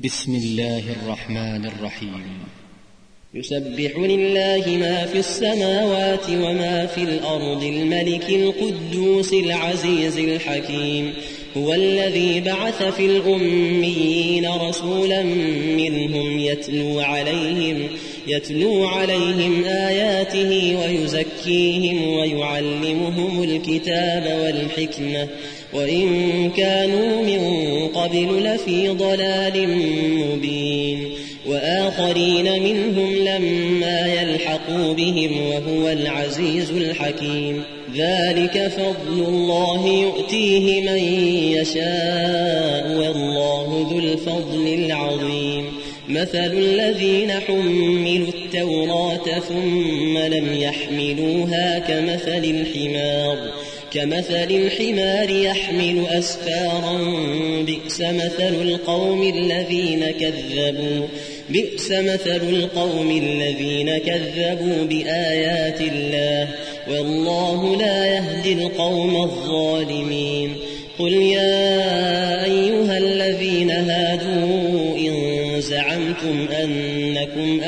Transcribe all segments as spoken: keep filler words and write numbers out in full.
بسم الله الرحمن الرحيم. يسبح لله ما في السماوات وما في الأرض الملك القدوس العزيز الحكيم. هو الذي بعث في الأميين رسولا منهم يتلو عليهم يتلو عليهم آياته ويزكيهم ويعلمهم الكتاب والحكمة وإن كانوا من قبل لفي ضلال مبين. وآخرين منهم لما يلحقوا بهم وهو العزيز الحكيم. ذلك فضل الله يؤتيه من يشاء والله ذو الفضل العظيم. مثل الذين حملوا التوراة ثم لم يحملوها كمثل الحمار كمثل الحمار يحمل أسفارا بئس مثل القوم الذين كذبوا بئس مثل القوم الذين كذبوا بآيات الله والله لا يهدي القوم الظالمين. قل يا أيها الذين هادوا إن زعمتم أنكم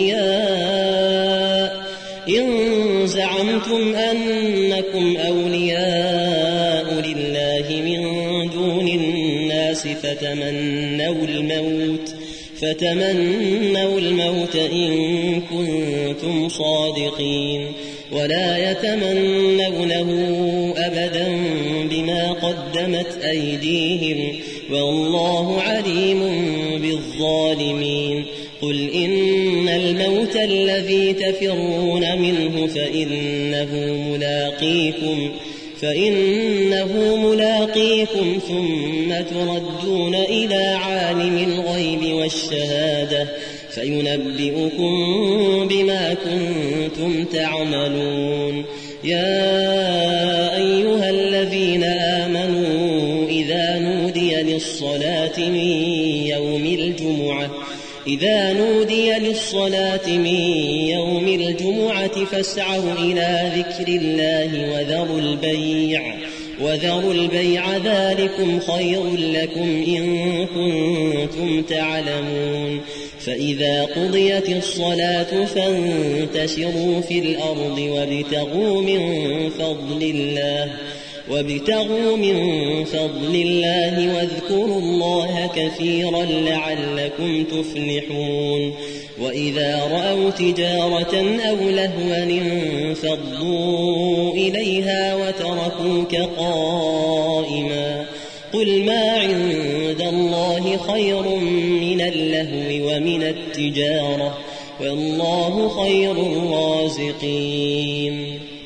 أولياء إن زعمتم أنكم أولياء لله من دون الناس فتمنوا الموت فتمنوا الموت إن كنتم صادقين ولا يتمنونه أبدا بما قدمت أيديهم والله عليم بالظالمين. قل إن الموت الذي تفرون منه فإنه ملاقيكم فإنه ملاقيكم ثم تردون إلى عالم الغيب والشهادة فينبئكم بما كنتم تعملون. يا أيها الذين آمنوا إذا نودي للصلاة من يوم الجمعة إذا نودي للصلاة من يوم الجمعة فاسعوا إلى ذكر الله وذروا البيع وذروا البيع ذلكم خير لكم إن كنتم تعلمون. فإذا قضيت الصلاة فانتشروا في الأرض وابتغوا من فضل الله وابتغوا من فضل الله واذكروا الله كثيرا لعلكم تفلحون. وإذا رأوا تجارة أو لهوا انفضوا إليها وتركوك قائما. قل ما عند الله خير من اللهو ومن التجارة والله خير الرازقين.